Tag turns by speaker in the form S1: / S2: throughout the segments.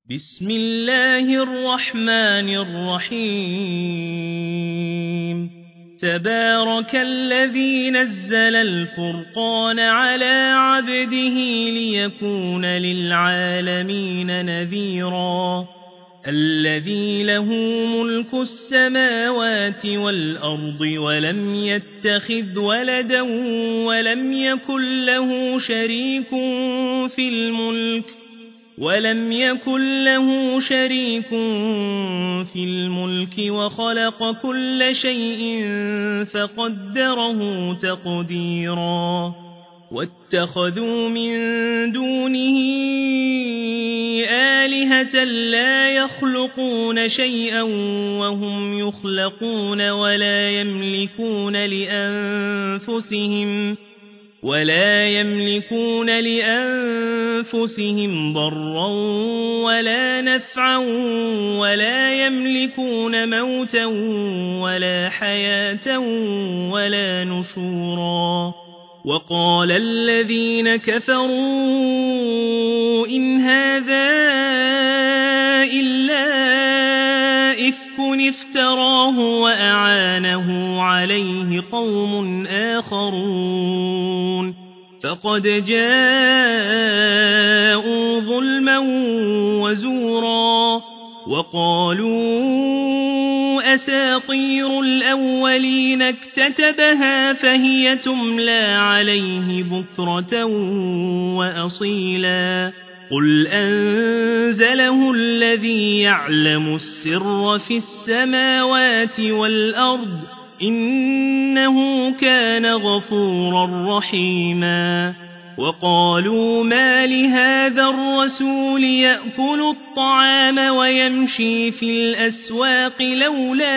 S1: بسم الله الرحمن الرحيم تبارك الذي نزل الفرقان على عبده ليكون للعالمين نذيرا الذي له ملك السماوات والأرض ولم يتخذ ولدا ولم يكن له شريك في الملك وخلق كل شيء فقدره تقديرا واتخذوا من دونه آلهة لا يخلقون شيئا وهم يخلقون ولا يملكون لأنفسهم ضرا ولا نفعا ولا يملكون موتا ولا حياة ولا نشورا وقال الذين كفروا إن هذا إلا إفك افتراه وأعانه عليه قوم آخرون فقد جاءوا ظلما وزورا وقالوا أساطير الأولين اكتتبها فهي تملى عليه بكرة وأصيلا قل أنزله الذي يعلم السر في السماوات والأرض إنه كان غفورا رحيما وقالوا ما لهذا الرسول يأكل الطعام ويمشي في الأسواق لولا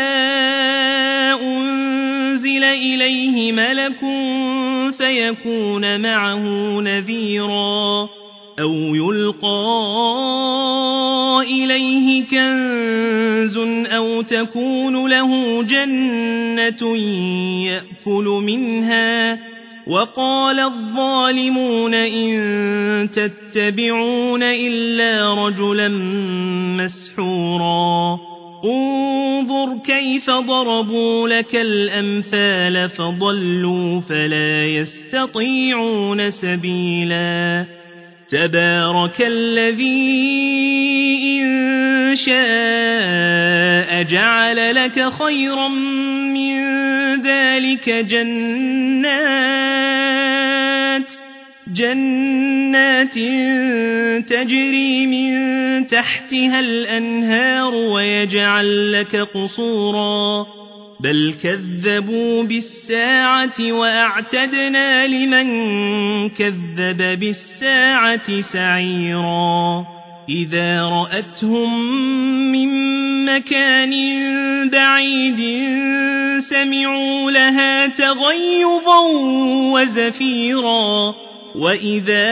S1: أنزل إليه ملك فيكون معه نذيرا أو يلقى إليه كنز أو تكون له جنة يأكل منها وقال الظالمون إن تتبعون إلا رجلا مسحورا انظر كيف ضربوا لك الأمثال فضلوا فلا يستطيعون سبيلا تبارك الذي إن شاء جعل لك خيرا من ذلك جنات تجري من تحتها الأنهار ويجعل لك قصورا بل كذبوا بالساعة وأعتدنا لمن كذب بالساعة سعيرا إذا رأتهم من مكان بعيد سمعوا لها تغيظا وزفيرا وإذا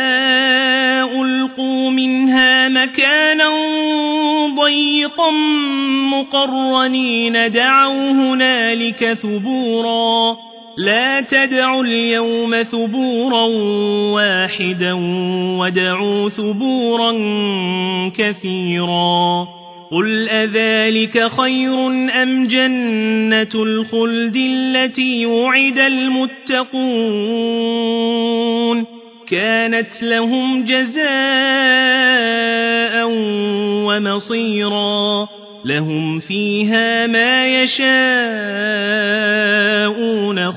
S1: ألقوا منها مكانا ضيقا مقرنين دعوا هنالك ثبورا لا تدعوا اليوم ثبورا واحدا وادعوا ثبورا كثيرا قل أذلك خير أم جنة الخلد التي وعد المتقون كانت لهم جزاء ومصيرا لهم فيها ما يشاءون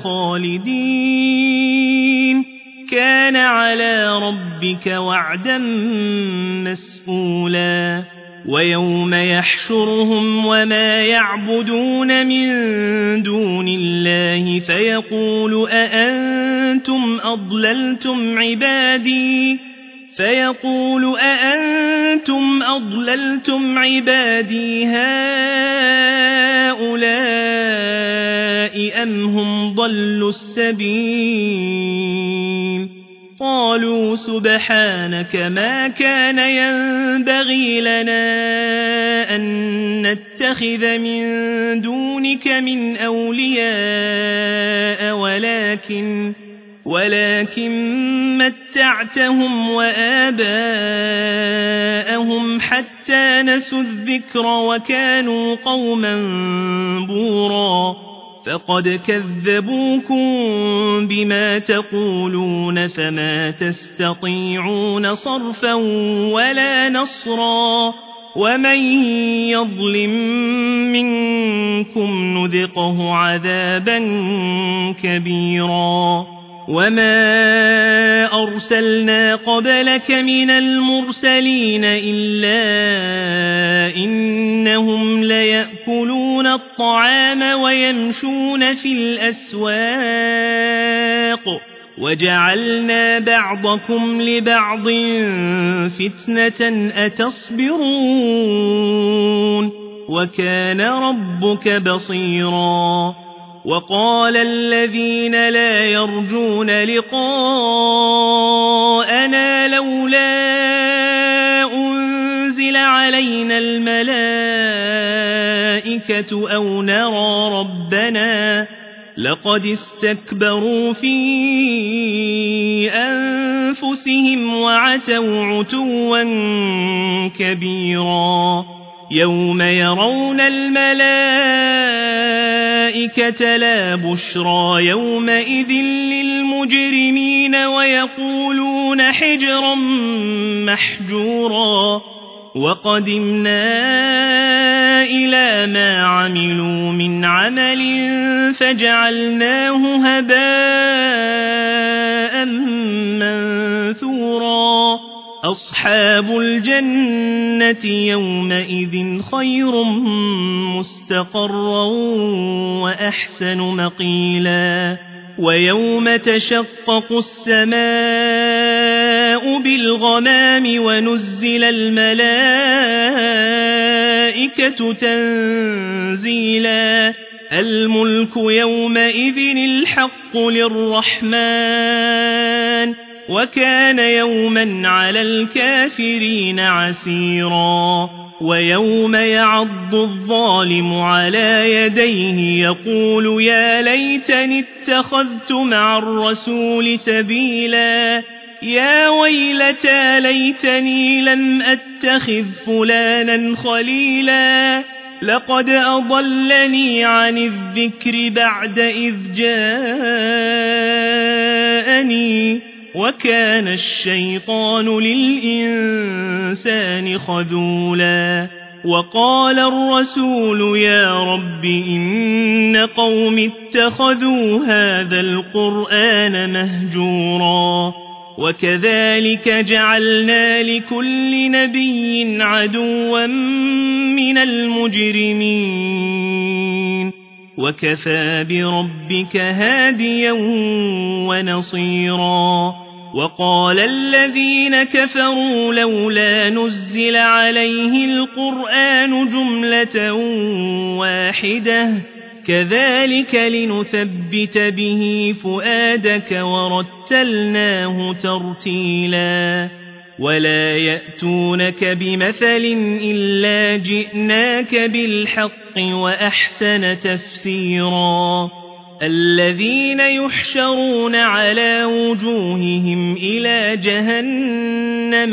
S1: خالدين كان على ربك وعدا مسئولا ويوم يحشرهم وما يعبدون من دون الله فيقول أأنتم أضللتم عبادي هؤلاء أم هم ضلوا السبيل قالوا سبحانك ما كان ينبغي لنا أن نتخذ من دونك من أولياء ولكن متعتهم وآباءهم حتى نسوا الذكر وكانوا قوما بورا فقد كذبوكم بما تقولون فما تستطيعون صرفا ولا نصرا ومن يظلم منكم نذقه عذابا كبيرا وما أرسلنا قبلك من المرسلين إلا إنهم ليأكلون الطعام ويمشون في الأسواق وجعلنا بعضكم لبعض فتنة أتصبرون وكان ربك بصيرا وقال الذين لا يرجون لقاءنا لولا أنزل علينا الملائكة أو نرى ربنا لقد استكبروا في أنفسهم وعتوا عتوا كبيرا يوم يرون الملائكة لا بشرى يومئذ للمجرمين ويقولون حجرا محجورا وقدمنا إلى ما عملوا من عمل فجعلناه هباء منثورا أصحاب الجنة يومئذ خير مستقرا وأحسن مقيلا ويوم تشقق السماء بالغمام ونزل الملائكة تنزيلا الملك يومئذ الحق للرحمن وكان يوما على الكافرين عسيرا ويوم يعض الظالم على يديه يقول يا ليتني اتخذت مع الرسول سبيلا يا ويلتى ليتني لم أتخذ فلانا خليلا لقد أضلني عن الذكر بعد إذ جاءني وكان الشيطان للإنسان خذولا وقال الرسول يا رب إن قوم اتخذوا هذا القرآن مهجورا وكذلك جعلنا لكل نبي عدوا من المجرمين وكفى بربك هاديا ونصيرا وقال الذين كفروا لولا نزل عليه القرآن جملة واحدة كذلك لنثبت به فؤادك ورتلناه ترتيلا ولا يأتونك بمثل إلا جئناك بالحق وأحسن تفسيرا الذين يحشرون على وجوههم إلى جهنم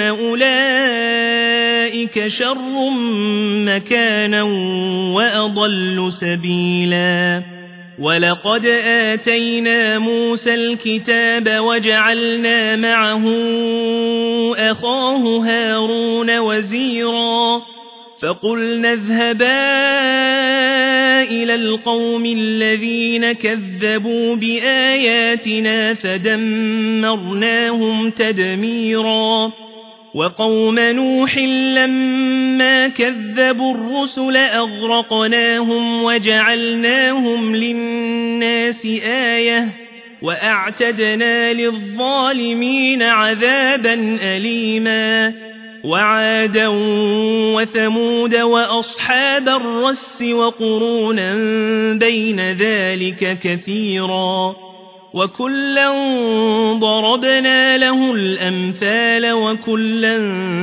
S1: أولئك شر مكانا وأضل سبيلا ولقد آتينا موسى الكتاب وجعلنا معه أخاه هارون وزيرا فقلنا اذهبا إلى القوم الذين كذبوا بآياتنا فدمرناهم تدميرا وقوم نوح لما كذبوا الرسل أغرقناهم وجعلناهم للناس آية وأعتدنا للظالمين عذابا أليما وعادا وثمود وأصحاب الرس وقرونا بين ذلك كثيرا وكلا ضربنا له الأمثال وكلا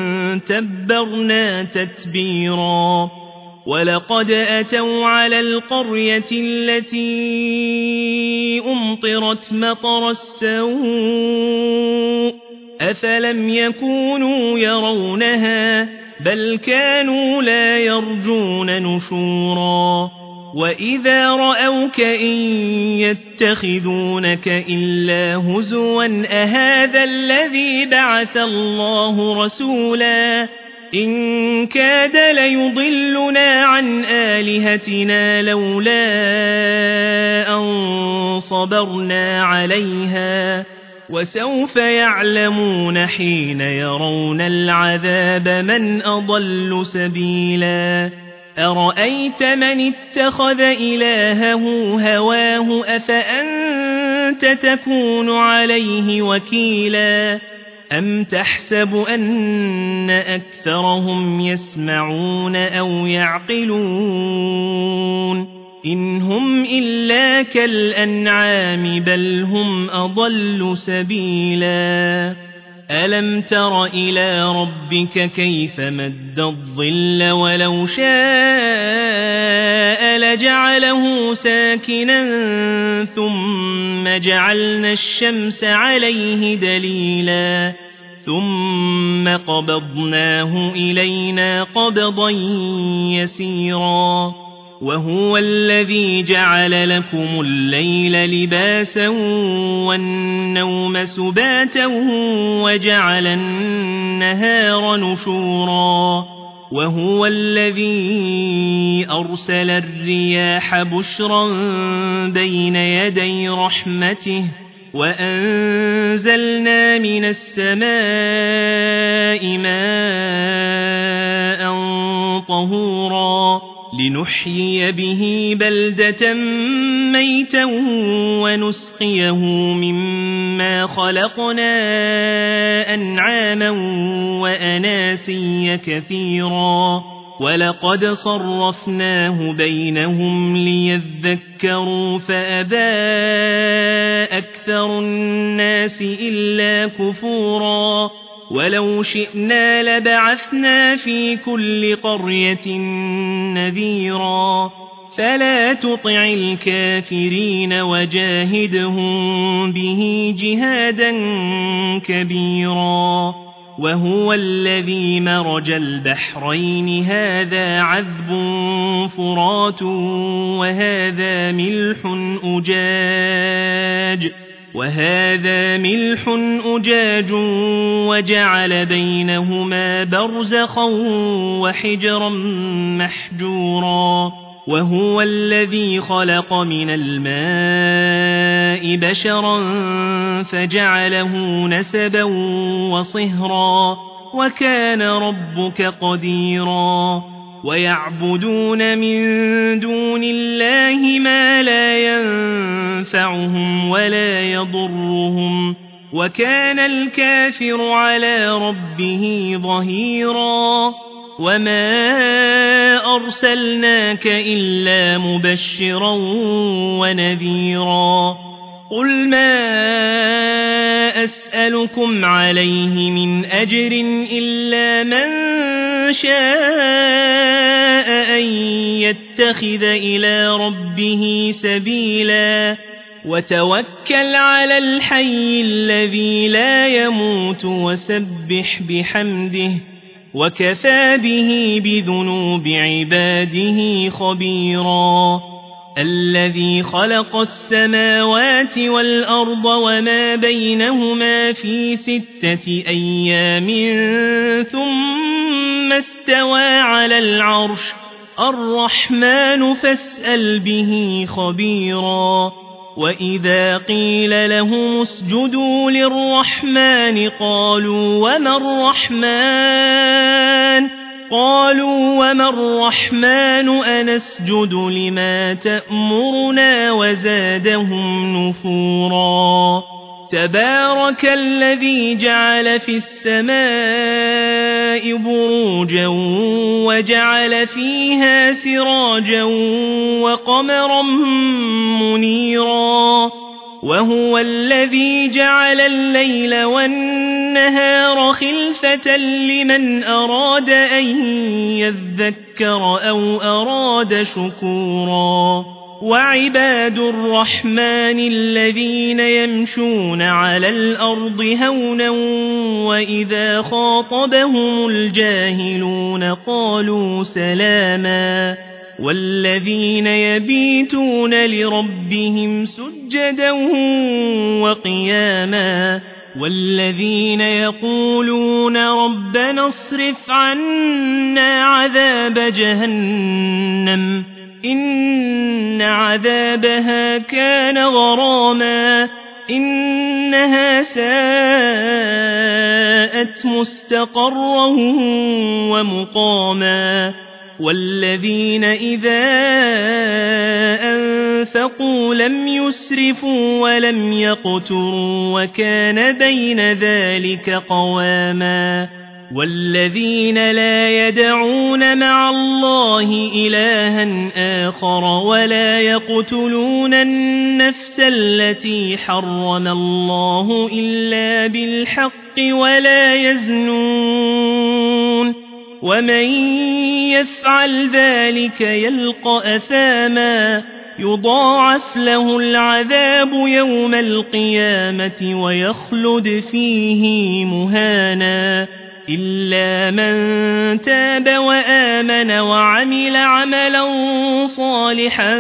S1: تبرنا تتبيرا ولقد أتوا على القرية التي أمطرت مطر السوء أفلم يكونوا يرونها بل كانوا لا يرجون نشورا وإذا رأوك إن يتخذونك إلا هزوا أهذا الذي بعث الله رسولا إن كاد ليضلنا عن آلهتنا لولا أن صبرنا عليها وسوف يعلمون حين يرون العذاب من أضل سبيلا أرأيت من اتخذ إلهه هواه أفأنت تكون عليه وكيلا أم تحسب أن أكثرهم يسمعون أو يعقلون إن هم إلا كالأنعام بل هم أضل سبيلا ألم تر إلى ربك كيف مد الظل ولو شاء لجعله ساكنا ثم جعلنا الشمس عليه دليلا ثم قبضناه إلينا قبضا يسيرا وهو الذي جعل لكم الليل لباسا والنوم سباتا وجعل النهار نشورا وهو الذي أرسل الرياح بشرا بين يدي رحمته وأنزلنا من السماء ماء طهورا لنحيي به بلدة ميتا ونسقيه مما خلقنا أنعاما وأناسيا كثيرا ولقد صرفناه بينهم ليذكروا فأبى أكثر الناس إلا كفورا ولو شئنا لبعثنا في كل قرية نذيرا فلا تطع الكافرين وجاهدهم به جهادا كبيرا وهو الذي مرج البحرين هذا عذب فرات وهذا ملح أجاج وجعل بينهما برزخا وحجرا محجورا وهو الذي خلق من الماء بشرا فجعله نسبا وصهرا وكان ربك قديرا ويعبدون من دون الله ما لا ينفعهم ولا يضرهم وكان الكافر على ربه ظهيرا وما أرسلناك إلا مبشرا ونذيرا قل ما أسألكم عليه من أجر إلا من شاء أن يتخذ إلى ربه سبيلا وتوكل على الحي الذي لا يموت وسبح بحمده وكفى به بذنوب عباده خبيرا الذي خلق السماوات والأرض وما بينهما في 6 أيام ثم استوى على العرش الرحمن فاسأل به خبيرا وإذا قيل لهم اسجدوا للرحمن قالوا وما الرحمن أنسجد لما تأمرنا وزادهم نفورا تبارك الذي جعل في السماء بروجا وجعل فيها سراجا وقمرا منيرا وهو الذي جعل الليل والنهار خلفة لمن أراد أن يذكر أو أراد شكورا وعباد الرحمن الذين يمشون على الأرض هونا وإذا خاطبهم الجاهلون قالوا سلاما والذين يبيتون لربهم سجدا وقياما والذين يقولون ربنا اصرف عنا عذاب جهنم إن عذابها كان غراما إنها ساءت مستقرا ومقاما والذين إذا أنفقوا لم يسرفوا ولم يقتروا وكان بين ذلك قواما والذين لا يدعون مع الله إلها آخر ولا يقتلون النفس التي حرم الله إلا بالحق ولا يزنون ومن يفعل ذلك يلقى أثاما يضاعف له العذاب يوم القيامة ويخلد فيه مهانا إلا من تاب وآمن وعمل عملا صالحا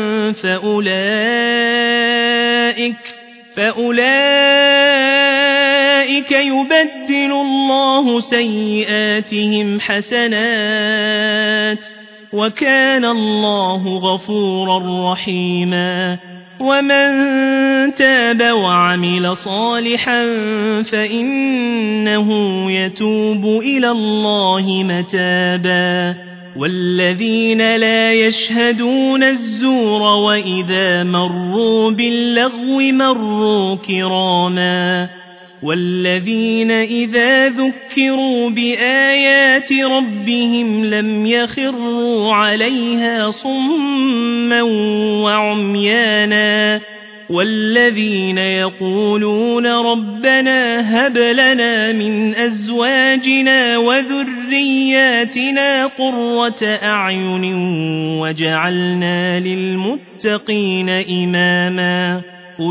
S1: فأولئك يبدل الله سيئاتهم حسنات وكان الله غفورا رحيما ومن تاب وعمل صالحا فإنه يتوب إلى الله متابا والذين لا يشهدون الزور وإذا مروا باللغو مروا كراما والذين إذا ذكروا بآيات ربهم لم يخروا عليها صما وعميانا والذين يقولون ربنا هب لنا من أزواجنا وذرياتنا قرة أعين وجعلنا للمتقين إماما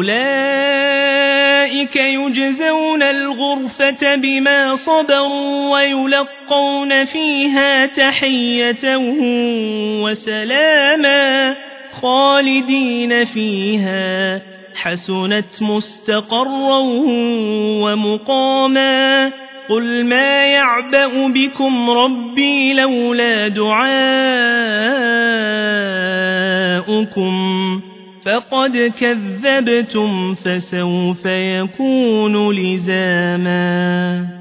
S1: أولئك يجزون الغرفة بما صبروا ويلقون فيها تحية وسلاما خالدين فيها حسنت مستقرا ومقاما قل ما يعبأ بكم ربي لولا دعاؤكم فقد كذبتم فسوف يكون لزاما